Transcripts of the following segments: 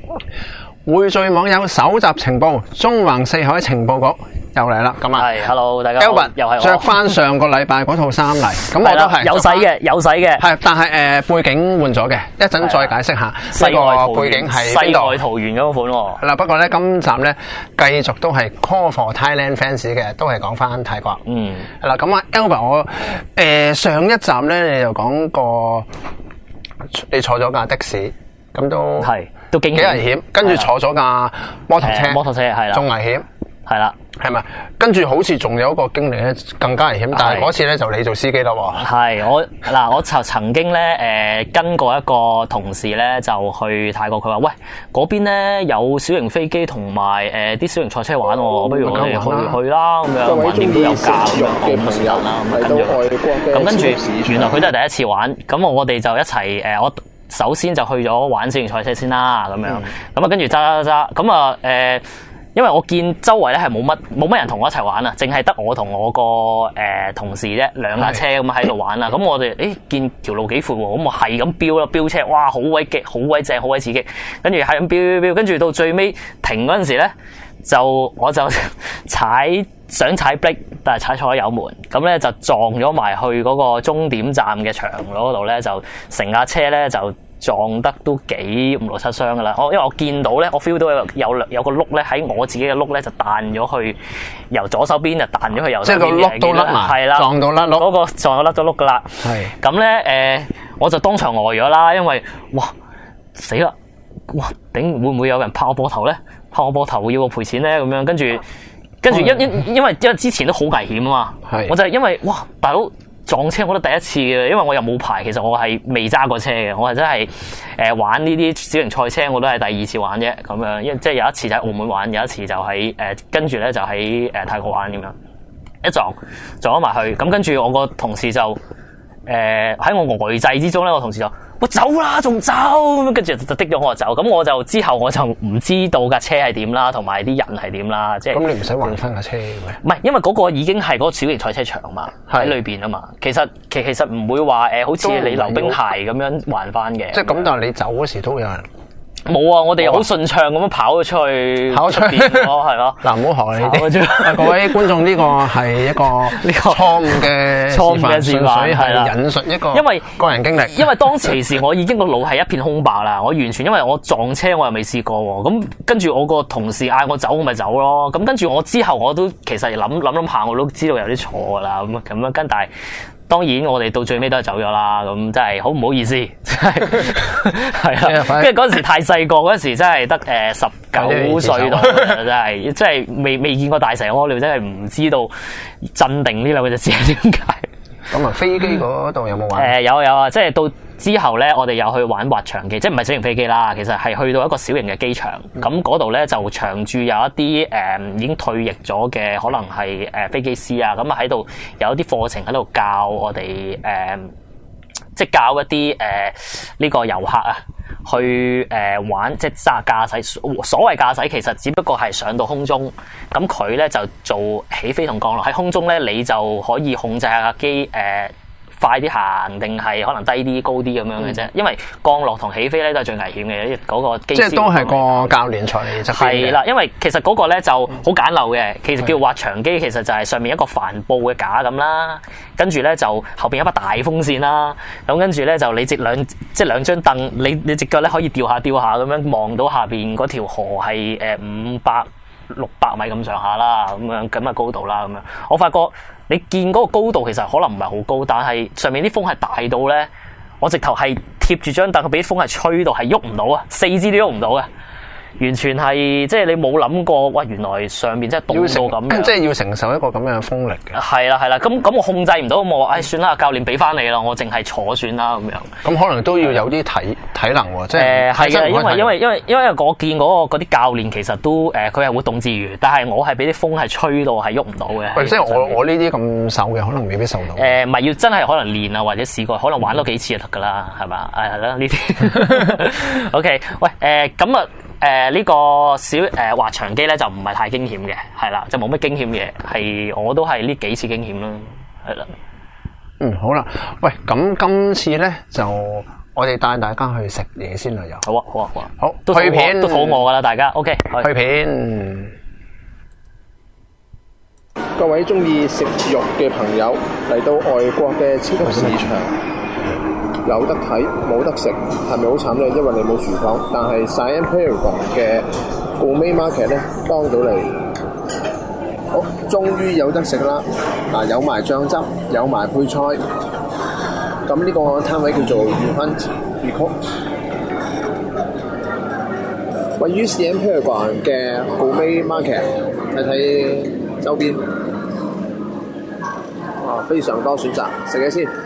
匯聚網友搜集情報，中橫四海情報局又嚟啦，咁啊， 係 ，hello 大家好 Albert 又係我着翻上個禮拜嗰套衫嚟，咁我都係有洗嘅， 係，但係背景換咗嘅，一陣再解釋下西外桃背景係西外桃源嗰款喎。 係啦，不過咧今集咧繼續都係 call for Thailand fans 嘅，都係講翻泰國。係啦，咁啊 Albert 我上一集咧你就講過你坐咗架的士，咁都幾危險，跟住坐咗架摩托車係啦，仲危險係啦， 係咪？跟住好似仲有一個經歷咧更加危險，但係嗰次咧就你做司機啦喎。 係我就曾經咧跟過一個同事咧就去泰國，佢話喂嗰邊咧有小型飛機同埋啲小型賽車玩喎，不如我哋去啦咁樣，橫掂都有價咁樣，咁啊是但啦咁跟住原來佢都係第一次玩，咁我哋就一齊我首先就去咗玩小型賽車先啦咁樣，咁啊跟住揸，咁啊因為我見周圍咧係冇乜人同我一齊玩啊，淨係得我同我個同事啫，兩架車咁喺度玩啦。咁我哋見條路幾闊喎，咁我係咁飆啦，飆車，哇好鬼激，好鬼正，好鬼刺激。跟住係咁飆，跟住到最尾停嗰陣時咧，我就想踩 brake， 但係踩錯咗油門，咁咧就撞咗埋去嗰個終點站嘅牆嗰度咧，就成架車咧就撞得都幾五六七傷噶啦！因為我見到咧，我 feel 到有個碌咧喺我自己嘅碌咧就彈咗去由左手邊就彈咗去右手邊嘅， 即係個碌都甩埋，係啦，撞到甩碌， 嗰個撞到甩咗碌噶啦。係咁咧我就當場呆咗啦，因為哇死啦！哇頂，會唔會有人拍我膊頭咧？拍我膊頭要我賠錢咧？咁樣跟住因為之前都好危險啊嘛，我就係因為哇大佬。撞車我覺得第一次嘅，因為我又冇牌，其實我係未揸過車嘅，我係真係玩呢啲小型賽車，我都係第二次玩啫咁樣，因為即係有一次就喺澳門玩，有一次就喺跟住咧就喺泰國玩咁樣，一撞咗埋去，咁跟住我個同事就喺我呆滯之中咧，我同事就我走啦，仲走咁樣，跟住就滴咗我走，咁我就之後我就唔知道架車係點啦，同埋啲人係點啦，即係咁你唔使還翻架車嘅？唔係，因為嗰個已經係嗰個小型賽車場嘛，喺裏邊啊嘛，其實唔會話好似你溜冰鞋咁樣還翻嘅。即係咁，但係你走嗰時都有人。冇啊！我哋好順暢咁樣跑咗出去邊咯，係咯。嗱，唔好學你啲。各位觀眾，呢個係一個錯誤嘅示範，係啦，引述一個個人經歷。因為當其時我已經個腦係一片空白啦，我完全因為我撞車我又未試過喎，咁跟住我個同事嗌我走，我咪走咯。咁跟住我之後我都其實諗下我都知道有啲錯噶啦，咁樣跟但係。當然，我哋到最尾都係走咗啦，咁真係好唔好意思，真係係啦。跟住嗰陣時太細個，嗰陣時真係得19歲度，真係未見過大蛇屙尿，真係唔知道鎮定呢兩個字係點解。咁啊，飛機嗰度有冇玩？有啊，即係到之後咧，我哋又去玩滑翔機，即係唔係小型飛機啦，其實係去到一個小型嘅機場。咁嗰度咧就長駐有一啲已經退役咗嘅，可能係飛機師啊，咁啊喺度有一啲課程喺度教我哋即係教一啲呢個遊客啊，去玩即係駕駛。所謂駕駛其實只不過係上到空中，咁佢咧就做起飛同降落喺空中咧，你就可以控制下架機快啲行定係可能低啲高啲咁樣嘅啫，因為降落同起飛咧都係最危險嘅嗰個機師。即係都係個教練坐你側邊嘅。係啦，因為其實嗰個咧就好簡陋嘅，其實叫滑翔機，其實就係上面一個帆布嘅架咁啦，跟住咧就後邊有一把大風扇啦，咁跟住咧就你兩張凳，你隻腳咧可以吊下咁樣望到下邊嗰條河係500-600米咁上下啦，咁嘅高度啦，咁樣我發覺。你見嗰個高度其實可能唔係好高，但係上面啲風係大到咧，我直頭係貼住張凳，佢俾啲風係吹到係喐唔到啊，四肢都喐唔到啊！完全係即係你冇諗過，哇！原來上面真係凍到咁樣，即係要承受一個咁樣嘅風力嘅。係啦，咁我控制唔到，我話算啦，教練俾翻你啦，我淨係坐算啦咁樣。咁可能都要有啲體能喎，即係係嘅，因為我見嗰啲教練其實都佢係活動自如，但係我係俾啲風係吹到係喐唔到嘅。即係我呢啲咁瘦嘅，可能未必受到。唔係要真係可能練啊，或者試過，可能玩多幾次就得噶啦，係嘛？係啦，呢啲。OK， 喂，咁啊。呢個小滑翔機咧就唔係太驚險嘅，係啦，就冇乜驚險嘅，係我都係呢幾次驚險啦，係啦。好啦，喂，咁今次咧就我哋帶大家去食嘢先啦，又好啊，好啊，好啊， 好， 都去片都肚餓噶啦，大家 OK， 去片。 各位中意食肉嘅朋友嚟到外國嘅超級市場，有得睇冇得食，係咪好慘呢？因為你冇廚房，但係 Siam Paragon 嘅 Gourmet Market 咧幫到你。好，終於有得食啦！嗱，有埋醬汁，有埋配菜。咁呢個攤位叫做 Hunt Recall， 位於 Siam Paragon 嘅 Gourmet Market， 睇睇周邊，非常多選擇，食嘢先。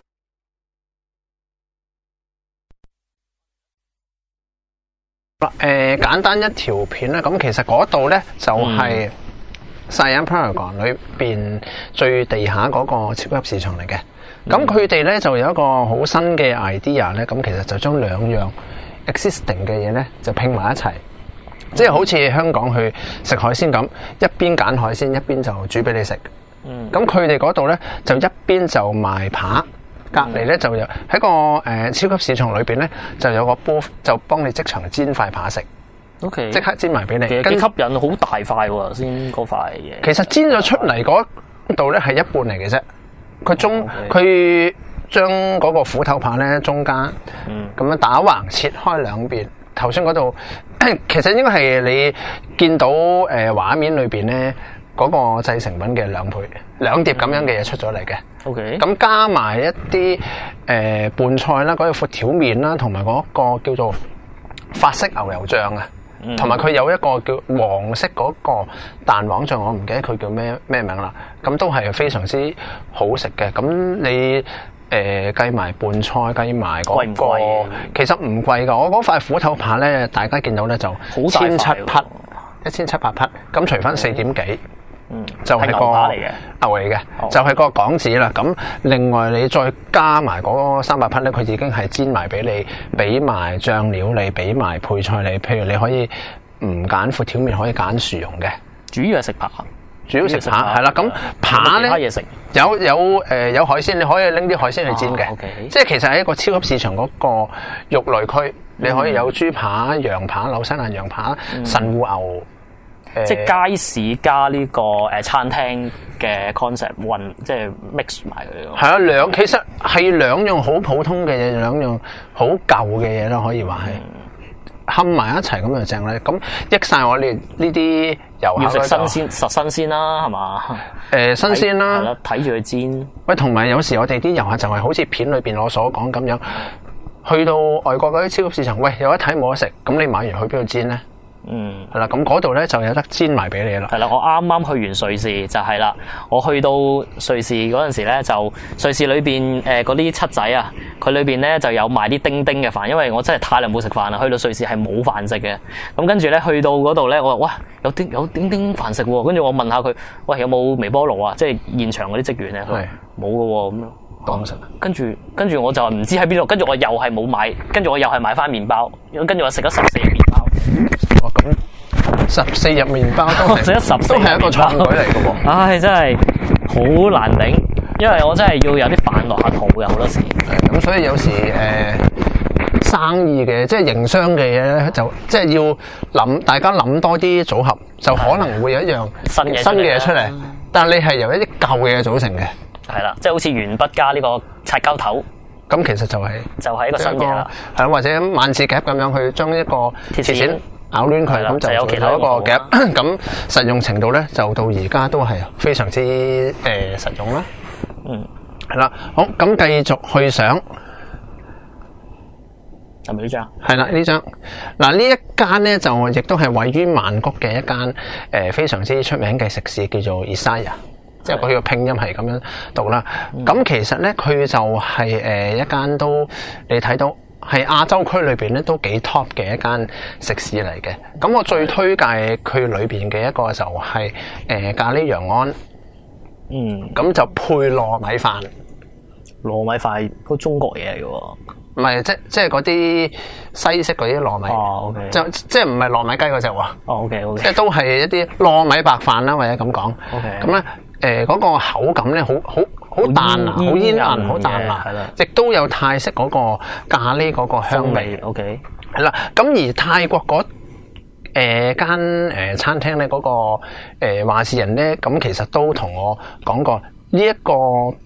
簡單一條片啦，咁其實嗰度咧就係 Siam Paragon 裏邊最地下嗰個超級市場嚟嘅。咁佢哋咧就有一個好新嘅 idea 咧，咁其實就將兩樣 existing 嘅嘢咧就拼埋一齊，即係好似香港去食海鮮咁，一邊揀海鮮，一邊就煮俾你食。咁佢哋嗰度咧就一邊就賣扒，隔離咧就有喺個超級市場裏邊咧就有個 booth 就幫你即場煎塊扒食。 OK， 即刻煎埋俾你， 其實幾吸引，好大塊喎，先嗰塊嘢。 其實煎咗出嚟嗰度咧係一半嚟嘅啫，佢將嗰個斧頭扒咧中間咁樣打橫切開兩邊。頭先嗰度其實應該係你見到畫面裏邊咧嗰個製成品嘅兩倍，兩碟咁樣嘅嘢出咗嚟嘅。 OK， 咁加埋一啲拌菜啦，嗰個闊條麵啦，同埋嗰個叫做法式牛油醬啊。同埋佢有一個叫黃色嗰個蛋黃醬，我唔記得佢叫咩名啦。咁都係非常之好食嘅。咁你計埋拌菜，計埋嗰個， 貴唔貴？ 其實唔貴㗎。我嗰塊斧頭扒咧，大家見到咧就1700匹，1700匹。咁除翻4點幾。就係個牛嚟嘅，就係個港紙啦。咁另外你再加埋嗰300匹咧，佢已經係煎埋俾你，俾埋醬料你，俾埋配菜你。譬如你可以唔揀闊條麵，可以揀薯蓉嘅。 主要係食扒， 主要食扒係啦。咁扒咧有海鮮，你可以拎啲海鮮去煎嘅。即係其實係一個超級市場嗰個肉類區，你可以有豬扒、羊扒、紐西蘭羊扒、神戶牛。 即係街市加呢個餐廳嘅 concept 混，即係 mix 埋佢。係啊，其實係兩樣好普通嘅嘢，兩樣好舊嘅嘢啦，可以話係冚埋一齊咁就正咧。咁益晒我哋呢啲遊客。要食新鮮， 實新鮮啦，係嘛？ 新鮮啦， 係啦，睇住佢煎。 喂，同埋有時我哋啲遊客就係好似片裏邊我所講咁樣，去到外國嗰啲超級市場，喂，有得睇冇得食，咁你買完去邊度煎咧？係啦，咁嗰度咧就有得煎埋俾你啦。係啦， 我啱啱去完瑞士就係啦，我去到瑞士嗰陣時咧，就瑞士裏邊嗰啲七仔啊，佢裏邊咧就有賣啲叮叮嘅飯，因為我真係太耐冇食飯啦，去到瑞士係冇飯食嘅。咁跟住咧去到嗰度咧，我話哇有叮叮飯食喎，跟住我問下佢，喂，有冇微波爐啊？即係現場嗰啲職員咧，冇嘅喎咁樣。當食，跟住我就唔知喺邊度，跟住我又係冇買，跟住我又係買翻麵包，跟住我食咗14日麵包。 咁14日麵包都係一個創舉嚟嘅喎。 唉，真係好難頂，因為我真係要有啲飯落下肚嘅好多時。 咁所以有時生意嘅即係營商嘅嘢咧，就即係要大家諗多啲組合，就可能會有一樣新嘅嘢出嚟。但係你係由一啲舊嘅嘢組成嘅。係啦，即係好似鉛筆加呢個擦膠頭， 咁其實就係一個新嘢啦。 係啦，或者萬字夾咁樣去將一個鐵線咬攣佢，咁就做咗一個夾。咁實用程度咧，就到而家都係非常之實用啦。係啦，好，咁繼續去上。 係咪呢張？ 係啦，呢張。嗱，呢一間咧就亦都係位於曼谷嘅一間非常之出名嘅食肆，叫做 Isaya。即係佢個拼音係咁樣讀啦。咁其實咧，佢就係一間都你睇到係亞洲區裏邊咧都幾 top 嘅一間食肆嚟嘅。咁我最推介佢裏邊嘅一個就係咖喱羊安。咁就配糯米飯。 糯米飯都中國嘢嚟嘅喎。 唔係，即係嗰啲西式嗰啲糯米。 OK。 即係唔係糯米雞嗰隻喎。 OK。 即係都係一啲糯米白飯啦，或者咁講。 OK。 咁咧。嗰個口感咧，好好彈啊，好煙韌，好彈啊， 係啦， 亦都有泰式嗰個咖喱嗰個香味。 OK， 係啦，咁而泰國嗰間餐廳咧，嗰個話事人咧，咁其實都同我講過呢一個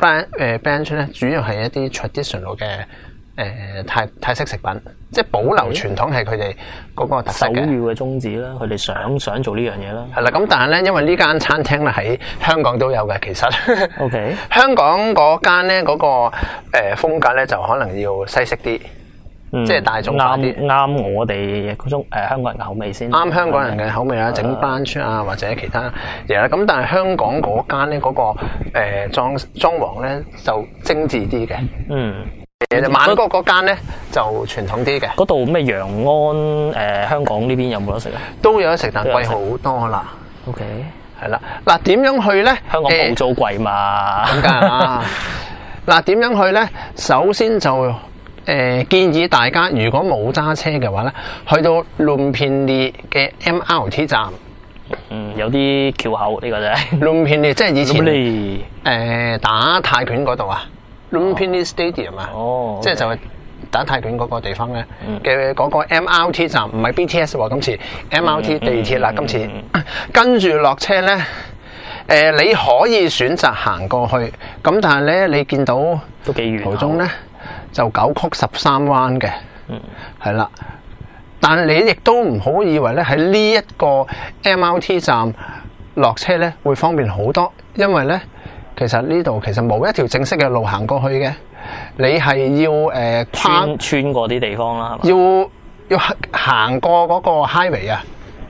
branch 咧，主要係一啲 traditional 嘅泰式食品，即係保留傳統係佢哋嗰個特色嘅。 首要嘅宗旨啦，佢哋想做呢樣嘢啦。 係啦，咁但係咧，因為呢間餐廳咧喺香港都有嘅，其實。 OK。 香港嗰間咧嗰個風格咧就可能要西式啲。即係大眾化啲， 啱我哋嗰種香港人嘅口味先。啱香港人嘅口味啦，整brunch啊或者其他嘢啦。咁但係香港嗰間咧嗰個裝潢咧就精緻啲嘅。曼谷嗰間咧就傳統啲嘅。 嗰度咩陽安香港呢邊有冇得食啊？ 都有得食，但貴好多啦。 OK， 係啦。嗱，點樣去咧？ 香港鋪租貴嘛？ 咁梗係啦。嗱，點樣去咧？首先就建議大家如果冇揸車嘅話咧，去到倫片利嘅 MRT 站。 有啲翹口呢個啫。倫片利即係以前打泰拳嗰度啊，倫片利 Stadium 啊，即係就係打泰拳嗰個地方咧嘅嗰個 MRT 站，唔係 BTS 喎，今次 MRT 地鐵啦，今次跟住落車咧，你可以選擇行過去，咁但係咧你見到都幾遠， 途中咧。就9曲13彎嘅，係啦。但係你亦都唔好以為咧喺呢一個 MRT 站落車咧會方便好多，因為咧其實呢度其實冇一條正式嘅路行過去嘅，你係要穿過啲地方啦，係嘛？ 要行過嗰個 highway 啊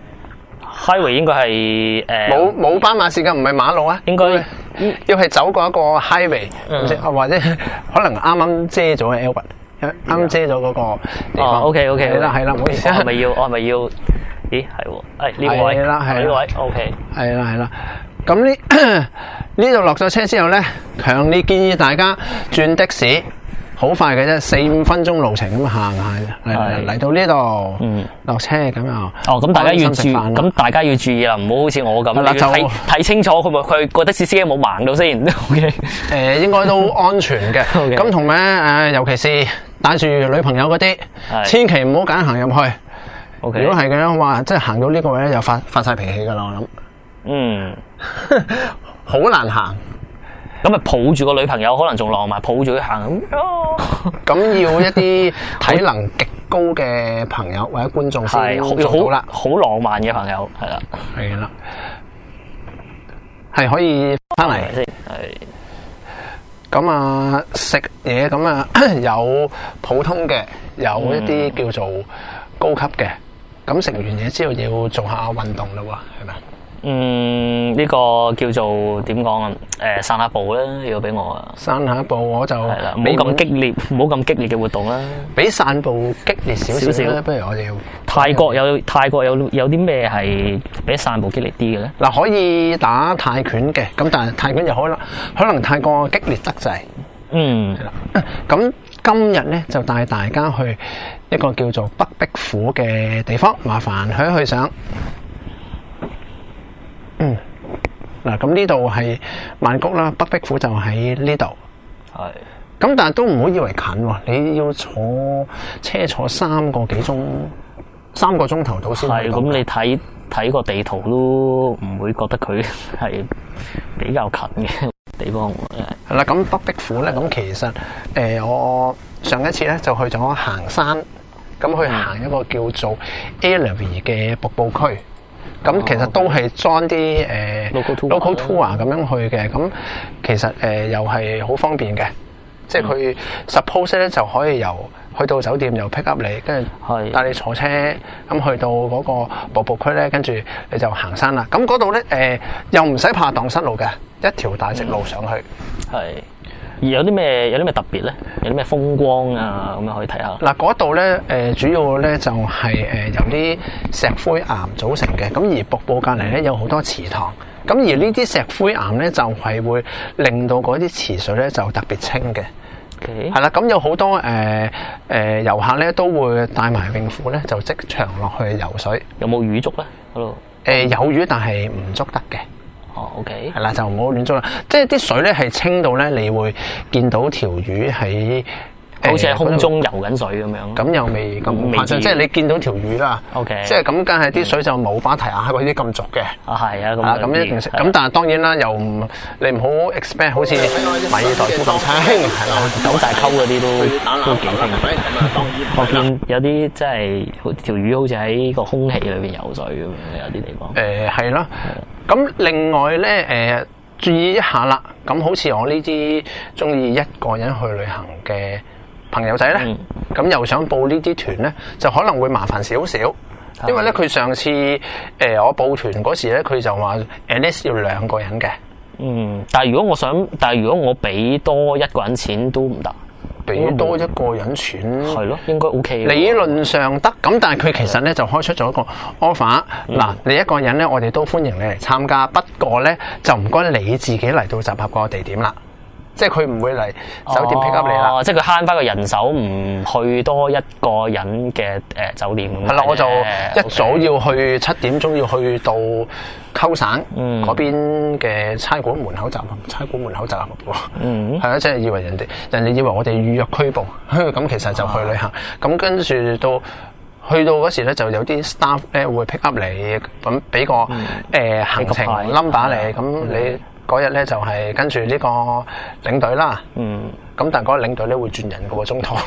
，highway 應該係冇斑馬線嘅，唔係馬路啊， 應該要係走過一個 highway，或者可能啱啱遮咗嘅 Albert， 啱遮咗嗰個地方。 OK， 係啦，唔好意思。 我係咪要？咦，係喎，呢個位，呢個位 OK。 係啦。咁呢度落咗車之後咧，強烈建議大家轉的士。好快嘅啫，4-5分鐘路程咁行下嚟到呢度，落車咁啊。 咁大家要注意，咁大家要注意啦，唔好好似我咁，你睇清楚佢個的士司機有冇盲到先。OK， 應該都安全嘅。咁同埋尤其是帶住女朋友嗰啲，千祈唔好揀行入去。 OK， 如果係嘅話，即係行到呢個位咧，就發晒脾氣噶啦，我諗。好難行。 咁咪抱住個女朋友，可能仲浪埋抱住佢行咁要一啲體能極高嘅朋友或者觀眾先做到啦。 好浪漫嘅朋友，係啦， 係可以翻嚟先。 咁啊，食嘢咁啊，有普通嘅，有一啲叫做高級嘅。咁食完嘢之後要做下運動啦喎，係咪？ 呢個叫做點講啊？散下步啦，如果俾我啊， 散下步我就係啦，唔好咁激烈嘅活動啦。 比散步激烈少少啦，不如我哋泰國有啲咩係比散步激烈啲嘅咧？ 嗱，可以打泰拳嘅，咁但係泰拳就可能太過激烈得滯。係啦。咁今日咧就帶大家去一個叫做北壁府嘅地方，麻煩去上。嗱，咁呢度係曼谷啦，北壁府就喺呢度。 係。 咁但係都唔好以為近喎，你要坐車坐3個鐘頭到先。 係，咁你睇個地圖都唔會覺得佢係比較近嘅地方。 係啦，咁北壁府咧，咁其實我上一次咧就去咗行山，咁去行一個叫做 Ellery 嘅瀑布區。咁其實都係裝啲local tour 咁樣去嘅，咁其實又係好方便嘅，即係佢 suppose 咧就可以去到酒店又 pick up 你，跟住帶你坐車咁去到嗰個瀑布區咧，跟住你就行山啦。咁嗰度咧又唔使怕蕩失路嘅，一條大直路上去。 係。而有啲咩特別咧？有啲咩風光啊咁樣可以睇下。嗱， 嗰度咧主要咧就係由啲石灰岩組成嘅，咁而瀑布隔離咧有好多池塘，咁而呢啲石灰岩咧就係會令到嗰啲池水咧就特別清嘅。係啦，咁有好多遊客咧都會帶埋泳褲咧就即場落去游水。 有冇魚捉咧？嗰度？ 有魚，但係唔捉得嘅。 哦，OK， 係啦，就唔好亂捉啦。即係啲水咧係清到咧，你會見到條魚喺。 好似喺空中游緊水咁樣， 咁又未咁誇張，即係你見到條魚啦。 OK， 即係咁，梗係啲水就冇芭提雅嗰啲咁濁嘅。 啊，係啊， 咁一定食。咁但係當然啦，又唔你唔好 expect 好似馬爾代夫咁清，係啦， 九大溝嗰啲都幾清。我見有啲即係條魚好似喺個空氣裏邊游水咁樣，有啲地方。 係咯。咁另外咧，注意一下啦。咁好似我呢啲中意一個人去旅行嘅朋友仔咧，咁又想報呢啲團咧，就可能會麻煩少少，因為咧佢上次我報團嗰時咧，佢就話 at least 要2個人嘅。 但係如果我俾多一個人錢都唔得， 俾多一個人錢係咯，應該 OK。 理論上得，咁但係佢其實咧就開出咗一個 offer。嗱，你一個人咧，我哋都歡迎你嚟參加，不過咧就唔該你自己嚟到集合個地點啦。即係佢唔會嚟酒店 pick up 你啦， 即係佢慳翻個人手，唔去多一個人嘅酒店咁。 係啦，我就一早要去7點鐘要去到溝省嗰邊嘅差館門口集合，差館門口集合喎。係啊，即係以為人哋以為我哋預約拘捕，咁其實就去旅行。咁跟住去到嗰時咧，就有啲 staff 咧會 pick up 你，咁俾個行程 number 你，咁你。嗰日咧就係跟住呢個領隊啦，咁但係嗰個領隊咧會轉人個鐘頭。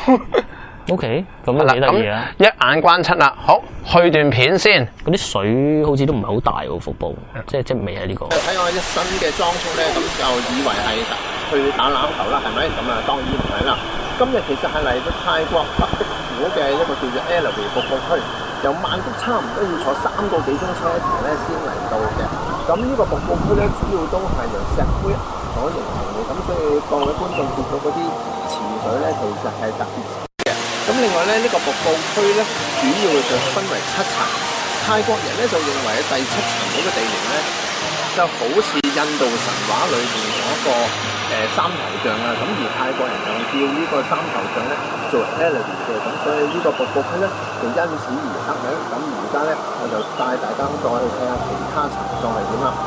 OK，咁都幾得意啊！ 一眼關七啦，好去段片先。 嗰啲水好似都唔係好大喎，腹部，即係未係呢個。 睇我一身嘅裝束咧，咁就以為係去打欖球啦，係咪？咁啊當然唔係啦。今日其實係嚟到泰國北碧府嘅一個叫做 Ellery 瀑布區，由曼谷差唔多要坐3個幾鐘車程咧先嚟到嘅。咁呢個瀑布區咧，主要都係由石灰所形成嘅，咁所以各位觀眾見到嗰啲池水咧，其實係特別嘅。咁另外咧，呢個瀑布區咧，主要就分為7層。泰國人咧就認為第7層嗰個地形咧，就好似印度神話裏邊嗰個三頭像啊。咁而泰國人就叫呢個三頭像咧做 Ellery 嘅，咁所以呢個瀑布區咧就因此而得名。咁而家咧我就帶大家再去睇下其他層數係點啦。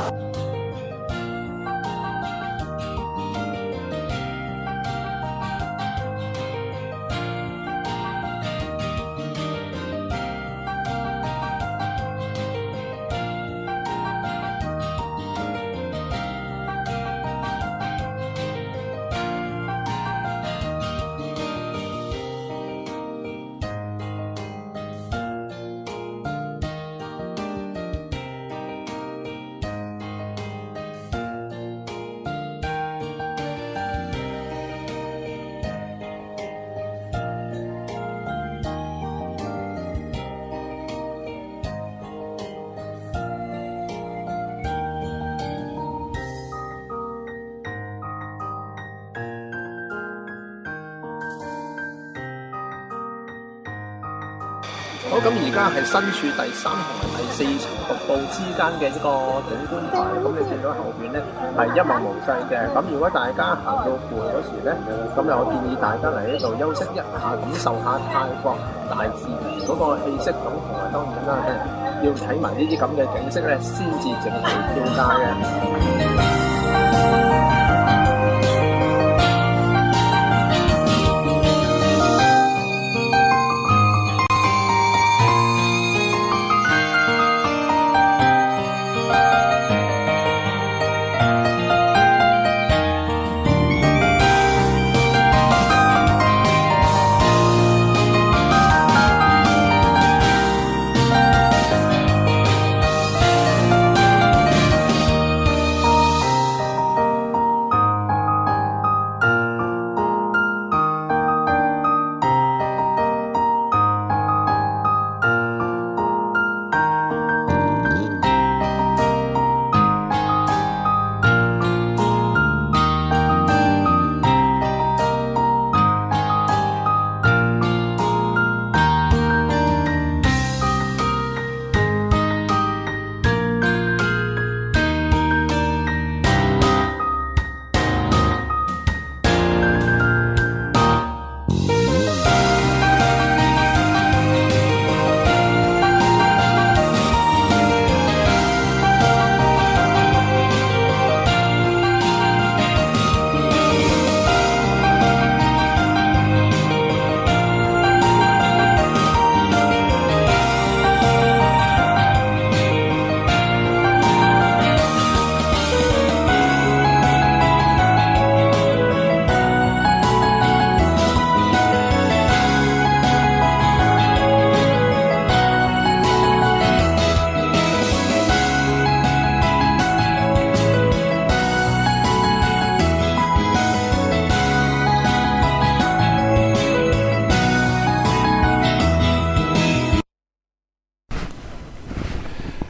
好，咁而家係身處第3同埋第4層瀑布之間嘅一個景觀台，咁你見到後邊咧係一望無際嘅。咁如果大家行到攰嗰時咧，咁我建議大家嚟呢度休息一下，感受下泰國大自然嗰個氣息，咁同埋當然啦，要睇埋呢啲咁嘅景色咧，先至值回票價嘅。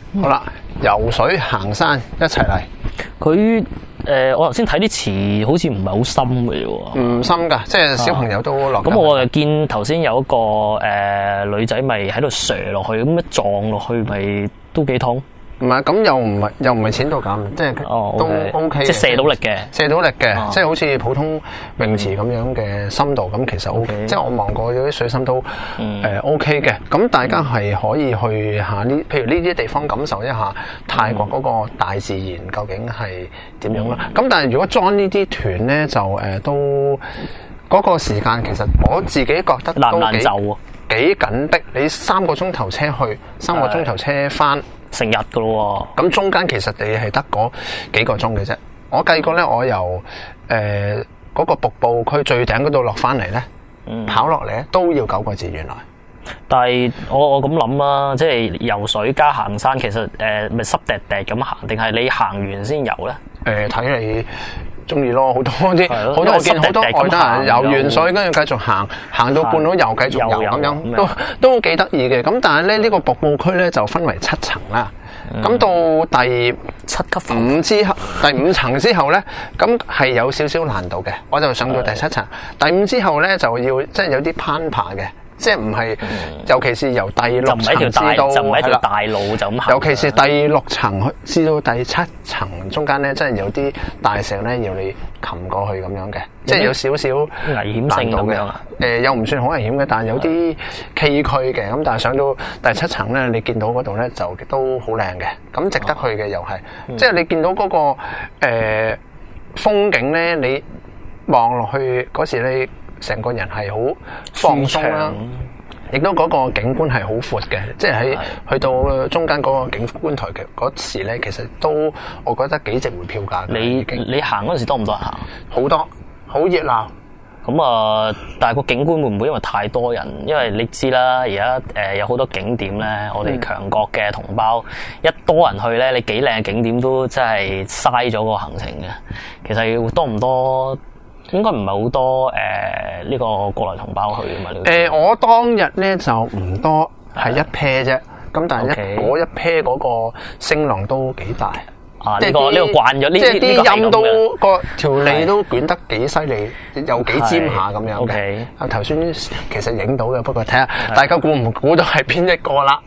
好啦，游水、行山一齊嚟。 佢我頭先睇啲詞好似唔係好深嘅喎。 唔深㗎，即係小朋友都落。 咁我就見頭先有一個女仔咪喺度射落去，咁一撞落去咪都幾痛。 唔係，咁又唔係淺到咁，即係都 OK， 即係射到力嘅， 射到力嘅，即係好似普通泳池咁樣嘅深度，咁其實 OK，即係我望過有啲水深都OK 嘅。咁大家係可以去下呢，譬如呢啲地方感受一下泰國嗰個大自然究竟係點樣啦。咁但係如果 join 呢啲團咧，就都嗰個時間其實我自己覺得都難唔難就啊？ 幾緊迫，你3個鐘頭車去，3個鐘頭車翻。 成日噶咯喎，咁中間其實你係得嗰幾個鐘嘅啫。我計過咧，我由嗰個瀑布區最頂嗰度落翻嚟咧，跑落嚟咧都要9個字原來。 但係我咁諗啦，即係游水加行山，其實咪濕滴滴咁行，定係你行完先游咧？ 睇你中意咯，好多我見好多外國人游完水，跟住繼續行到半路又繼續游咁樣，都幾得意嘅。咁但係咧呢個瀑布區咧就分為7層啦。咁到第 7級第5層之後咧，咁係有少少難度嘅。我就上到第7層，第5之後咧就要即係有啲攀爬嘅。即係唔係，尤其是由第6層至到就唔係條大路就咁行。 尤其是第6層至到第7層中間咧，真係有啲大石咧要你擒過去咁樣嘅，即係有少少危險性咁樣。 又唔算好危險嘅，但係有啲崎嶇嘅。咁但係上到第7層咧，你見到嗰度咧就都好靚嘅，咁值得去嘅又係。即係你見到嗰個風景咧，你望落去嗰時你成個人係好放鬆啦，亦都嗰個景觀係好闊嘅，即係喺去到中間嗰個景觀台嘅嗰時咧，其實都我覺得幾值回票價嘅。 你行嗰陣時多唔多人行？ 好多，好熱鬧。 咁啊，但係個景觀會唔會因為太多人？因為你知啦，而家有好多景點咧，我哋強國嘅同胞一多人去咧，你幾靚嘅景點都真係嘥咗個行程嘅。其實要多唔多？應該唔係好多呢個國內同胞去啊嘛。 我當日咧就唔多，係一 pair 啫。咁但係嗰一 pair 嗰個聲浪都幾大。 呢個慣咗， 即係啲音都個條脷都捲得幾犀利，又幾尖下咁樣嘅。啊頭先其實影到嘅，不過睇下大家估唔估到係邊一個啦。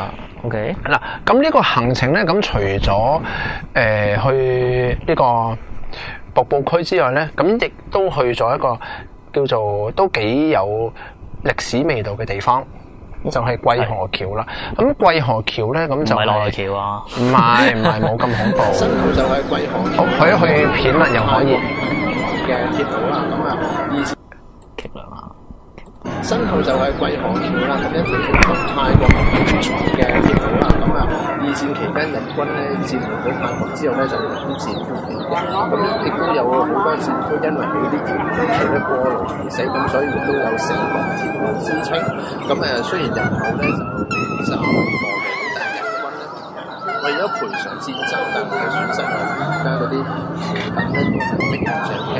OK。 嗱，咁呢個行程咧，咁除咗去呢個瀑布區之外咧，咁亦都去咗一個叫做都幾有歷史味道嘅地方，就係桂河橋啦。咁桂河橋咧，咁就唔係內橋啊， 唔係冇咁恐怖。 新號就係桂河橋， 可以去片啦，又可以嘅鐵路啦。咁啊，以前橋梁啊， 新號就係桂河橋啦，一條從泰國嘅鐵路啦。咁啊，二戰期間日軍咧佔領咗泰國之後咧，就用啲戰俘嚟嘅。咁亦都有好多戰俘因為佢呢條橋咧過路而死，咁所以亦都有死亡鐵路之稱。咁雖然日後咧就稍微過嘅，但係日軍咧為咗賠償戰爭帶來嘅損失，而家嗰啲橋墩咧都係名正嘅。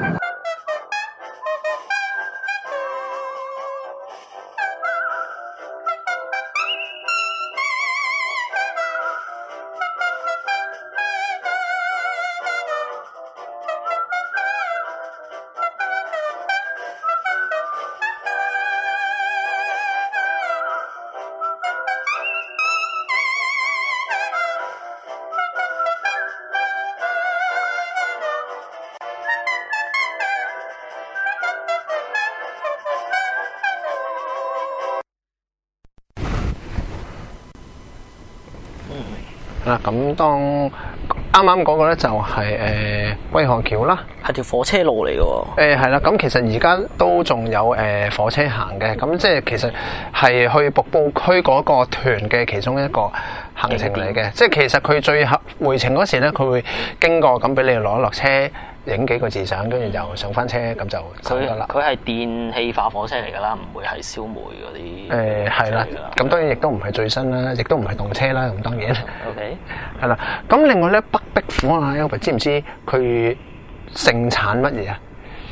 咁當啱啱嗰個咧就係桂河橋啦， 係條火車路嚟嘅喎。 係啦，咁其實而家都仲有火車行嘅，咁即係其實係去瀑布區嗰個團嘅其中一個行程嚟嘅。即係其實佢最後回程嗰時咧，佢會經過咁俾你攞落車，影幾個字相，跟住就上翻車，咁就走咗啦。 佢係電氣化火車嚟㗎啦，唔會係燒煤嗰啲。 係啦，咁當然亦都唔係最新啦，亦都唔係動車啦，咁當然。 OK。 係啦，咁另外咧北壁虎啊 ，Albert 知唔知佢盛產乜嘢啊？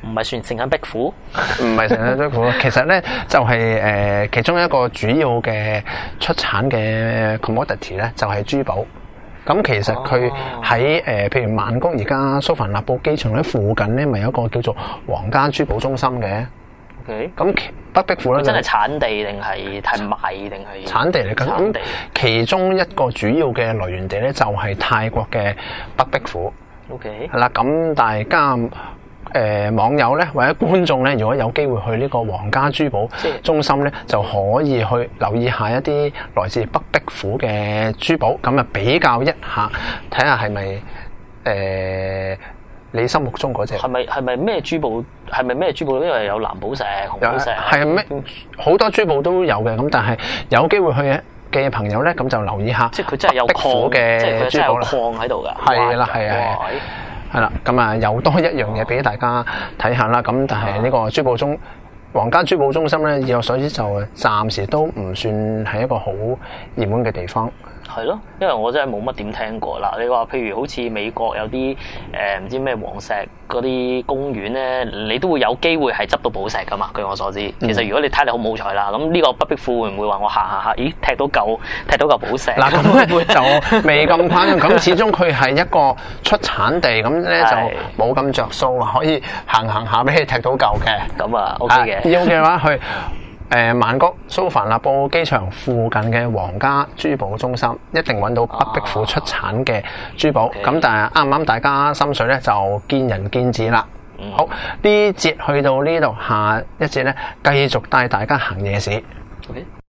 唔係算成緊壁虎？ 唔係成緊壁虎，其實咧就係其中一個主要嘅出產嘅 commodity 咧，就係珠寶。咁其實佢喺譬如曼谷而家蘇凡納布機場咧附近咧，咪有一個叫做皇家珠寶中心嘅。 OK。 咁北壁虎咧真係產地定係賣定係？ 產地嚟㗎。咁其中一個主要嘅來源地咧，就係泰國嘅北壁虎。 OK。 係啦，咁大家網友咧或者觀眾咧，如果有機會去呢個皇家珠寶中心咧，就可以去留意下一啲來自北壁虎嘅珠寶，咁啊比較一下，睇下係咪你心目中嗰隻係咪咩珠寶？係咪咩珠寶？因為有藍寶石、紅寶石， 係咩好多珠寶都有嘅。咁但係有機會去嘅朋友咧，咁就留意下。 即係佢真係有礦嘅，即係佢真係有礦喺度㗎。 係啦，係啊。係啦，咁啊又多一樣嘢俾大家睇下啦。咁但係呢個皇家珠寶中心咧，以我所知就暫時都唔算係一個好熱門嘅地方。 係咯，因為我真係冇乜點聽過啦。你話譬如好似美國有啲唔知咩黃石嗰啲公園咧，你都會有機會係執到寶石噶嘛？據我所知，其實如果你睇你好冇彩啦，咁呢個北壁虎會唔會話我行下，咦踢到嚿寶石？ 嗱咁就未咁誇張，咁始終佢係一個出產地，咁咧就冇咁着數，可以行下俾你踢到嚿嘅。 咁啊 OK 嘅。 要嘅話去曼谷蘇凡納布機場附近嘅皇家珠寶中心，一定揾到北壁虎出產嘅珠寶。咁但係啱唔啱大家心水咧，就見仁見智啦。好，呢節去到呢度，下一節咧繼續帶大家行夜市。